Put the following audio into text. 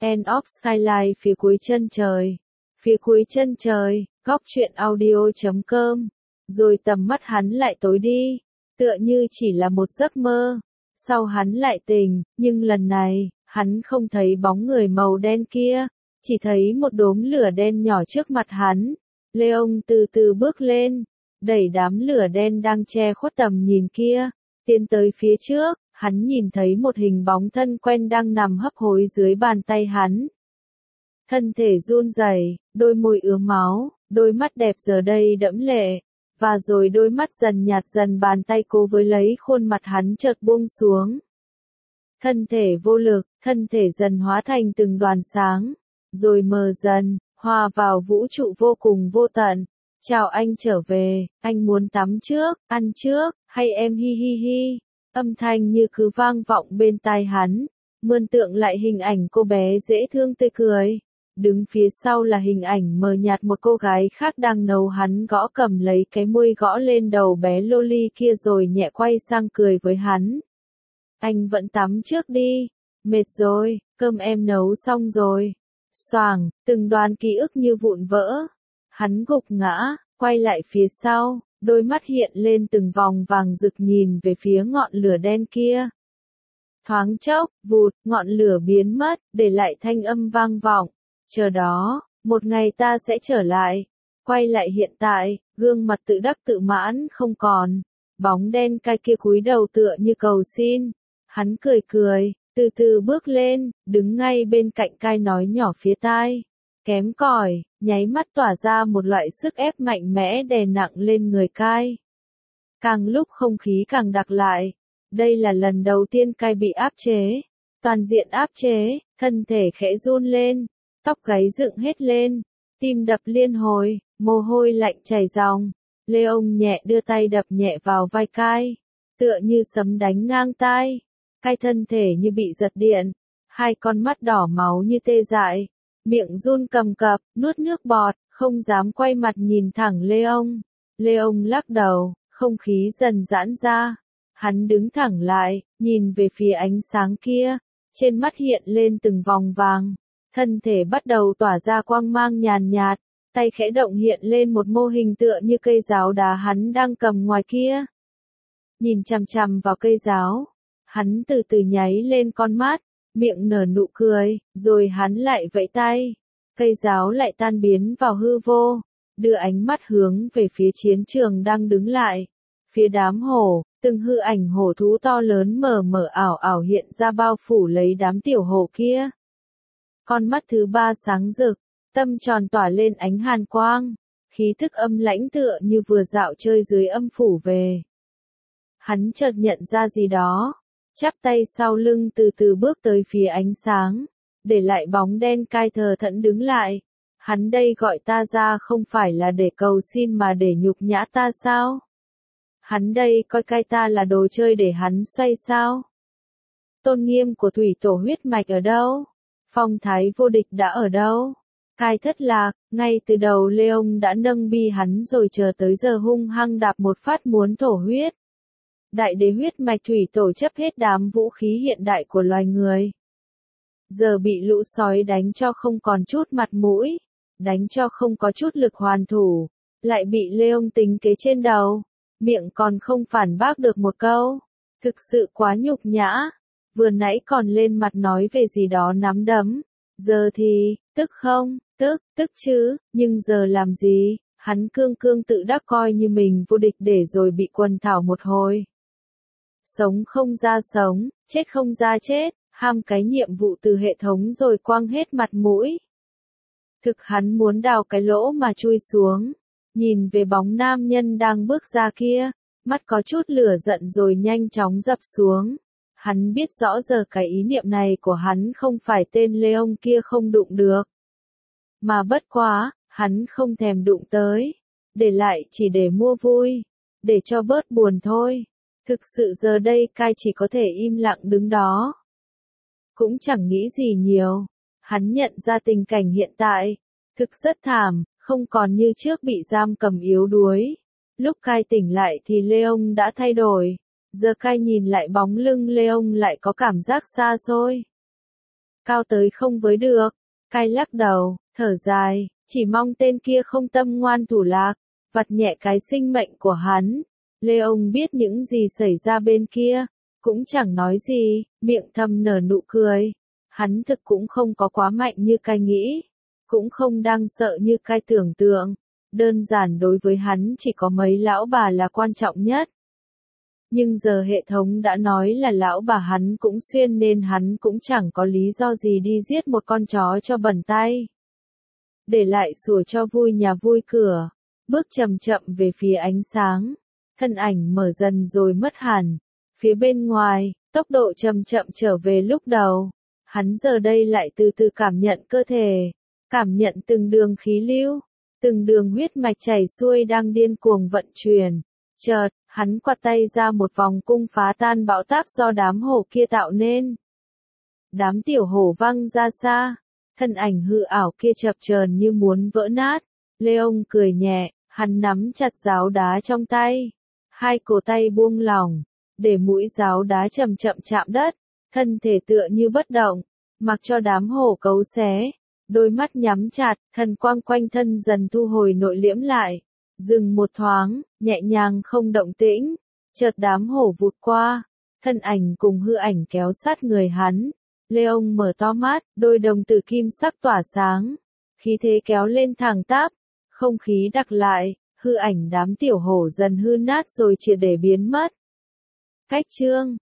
End of Skyline phía cuối chân trời. Phía cuối chân trời, góc truyện audio.com. Rồi tầm mắt hắn lại tối đi, tựa như chỉ là một giấc mơ. Sau hắn lại tỉnh, nhưng lần này, hắn không thấy bóng người màu đen kia, chỉ thấy một đốm lửa đen nhỏ trước mặt hắn. Leon từ từ bước lên, đẩy đám lửa đen đang che khuất tầm nhìn kia, tiến tới phía trước. Hắn nhìn thấy một hình bóng thân quen đang nằm hấp hối dưới bàn tay hắn. Thân thể run rẩy, đôi môi ứa máu, đôi mắt đẹp giờ đây đẫm lệ, và rồi đôi mắt dần nhạt dần, bàn tay cố với lấy khuôn mặt hắn chợt buông xuống. Thân thể vô lực, thân thể dần hóa thành từng đoàn sáng, rồi mờ dần, hòa vào vũ trụ vô cùng vô tận. Chào anh trở về, anh muốn tắm trước, ăn trước, hay em hi hi hi. Âm thanh như cứ vang vọng bên tai hắn, mường tượng lại hình ảnh cô bé dễ thương tươi cười. Đứng phía sau là hình ảnh mờ nhạt một cô gái khác đang nấu. Hắn gõ cầm lấy cái muôi gõ lên đầu bé loli kia rồi nhẹ quay sang cười với hắn. Anh vẫn tắm trước đi, mệt rồi, cơm em nấu xong rồi. Xoàng, từng đoàn ký ức như vụn vỡ. Hắn gục ngã, quay lại phía sau. Đôi mắt hiện lên từng vòng vàng rực nhìn về phía ngọn lửa đen kia. Thoáng chốc, vụt, ngọn lửa biến mất, để lại thanh âm vang vọng. Chờ đó, một ngày ta sẽ trở lại. Quay lại hiện tại, gương mặt tự đắc tự mãn không còn. Bóng đen cai kia cúi đầu tựa như cầu xin. Hắn cười cười, từ từ bước lên, đứng ngay bên cạnh cai nói nhỏ phía tai. Kém cỏi, nháy mắt tỏa ra một loại sức ép mạnh mẽ đè nặng lên người cai. Càng lúc không khí càng đặc lại. Đây là lần đầu tiên cai bị áp chế. Toàn diện áp chế, thân thể khẽ run lên, tóc gáy dựng hết lên, tim đập liên hồi, mồ hôi lạnh chảy ròng. Leon nhẹ đưa tay đập nhẹ vào vai cai, tựa như sấm đánh ngang tai. Cai thân thể như bị giật điện, hai con mắt đỏ máu như tê dại. Miệng run cầm cập, nuốt nước bọt, không dám quay mặt nhìn thẳng Leon. Leon lắc đầu, không khí dần giãn ra. Hắn đứng thẳng lại, nhìn về phía ánh sáng kia. Trên mắt hiện lên từng vòng vàng. Thân thể bắt đầu tỏa ra quang mang nhàn nhạt. Tay khẽ động hiện lên một mô hình tựa như cây giáo đá hắn đang cầm ngoài kia. Nhìn chằm chằm vào cây giáo. Hắn từ từ nháy lên con mắt. Miệng nở nụ cười, rồi hắn lại vẫy tay. Cây giáo lại tan biến vào hư vô, đưa ánh mắt hướng về phía chiến trường đang đứng lại. Phía đám hổ, từng hư ảnh hổ thú to lớn mờ mờ ảo ảo hiện ra bao phủ lấy đám tiểu hổ kia. Con mắt thứ ba sáng rực, tâm tròn tỏa lên ánh hàn quang, khí thức âm lãnh tựa như vừa dạo chơi dưới âm phủ về. Hắn chợt nhận ra gì đó. Chắp tay sau lưng từ từ bước tới phía ánh sáng, để lại bóng đen cai thờ thẫn đứng lại. Hắn đây gọi ta ra không phải là để cầu xin mà để nhục nhã ta sao? Hắn đây coi cai ta là đồ chơi để hắn xoay sao? Tôn nghiêm của thủy tổ huyết mạch ở đâu? Phong thái vô địch đã ở đâu? Cai thất lạc, ngay từ đầu Leon đã nâng bi hắn rồi chờ tới giờ hung hăng đạp một phát muốn thổ huyết. Đại đế huyết mạch thủy tổ chấp hết đám vũ khí hiện đại của loài người. Giờ bị lũ sói đánh cho không còn chút mặt mũi, đánh cho không có chút lực hoàn thủ, lại bị Leon tính kế trên đầu, miệng còn không phản bác được một câu. Thực sự quá nhục nhã, vừa nãy còn lên mặt nói về gì đó nắm đấm, giờ thì, tức không, tức chứ, nhưng giờ làm gì, hắn cương cương tự đắc coi như mình vô địch để rồi bị quần thảo một hồi. Sống không ra sống, chết không ra chết, ham cái nhiệm vụ từ hệ thống rồi quăng hết mặt mũi. Thực hắn muốn đào cái lỗ mà chui xuống, nhìn về bóng nam nhân đang bước ra kia, mắt có chút lửa giận rồi nhanh chóng dập xuống. Hắn biết rõ giờ cái ý niệm này của hắn không phải tên Leon kia không đụng được. Mà bất quá, hắn không thèm đụng tới, để lại chỉ để mua vui, để cho bớt buồn thôi. Thực sự giờ đây cai chỉ có thể im lặng đứng đó. Cũng chẳng nghĩ gì nhiều. Hắn nhận ra tình cảnh hiện tại. Thực rất thảm, không còn như trước bị giam cầm yếu đuối. Lúc cai tỉnh lại thì Leon đã thay đổi. Giờ cai nhìn lại bóng lưng Leon lại có cảm giác xa xôi. cao tới không với được. Cai lắc đầu, thở dài, chỉ mong tên kia không tâm ngoan thủ lạc, vặt nhẹ cái sinh mệnh của hắn. Leon biết những gì xảy ra bên kia, cũng chẳng nói gì, miệng thầm nở nụ cười. Hắn thực cũng không có quá mạnh như Cai nghĩ, cũng không đang sợ như Cai tưởng tượng. Đơn giản đối với hắn chỉ có mấy lão bà là quan trọng nhất. Nhưng giờ hệ thống đã nói là lão bà hắn cũng xuyên nên hắn cũng chẳng có lý do gì đi giết một con chó cho bẩn tay. Để lại sủa cho vui nhà vui cửa, bước chậm chậm về phía ánh sáng. Thân ảnh mở dần rồi mất hẳn. Phía bên ngoài, tốc độ chậm chậm trở về lúc đầu. Hắn giờ đây lại từ từ cảm nhận cơ thể, cảm nhận từng đường khí lưu, từng đường huyết mạch chảy xuôi đang điên cuồng vận chuyển. Chợt, hắn quạt tay ra một vòng cung phá tan bão táp do đám hổ kia tạo nên. Đám tiểu hổ văng ra xa, thân ảnh hư ảo kia chập chờn như muốn vỡ nát. Leon cười nhẹ, hắn nắm chặt giáo đá trong tay. Hai cổ tay buông lỏng, để mũi giáo đá chậm chậm chạm đất, thân thể tựa như bất động, mặc cho đám hổ cấu xé. Đôi mắt nhắm chặt, thần quang quanh thân dần thu hồi nội liễm lại. Dừng một thoáng, nhẹ nhàng không động tĩnh, chợt đám hổ vụt qua, thân ảnh cùng hư ảnh kéo sát người hắn. Leon mở to mắt, đôi đồng tử kim sắc tỏa sáng, khí thế kéo lên thẳng tắp, không khí đặc lại, hư ảnh đám tiểu hổ dần hư nát rồi triệt để biến mất. Cách chương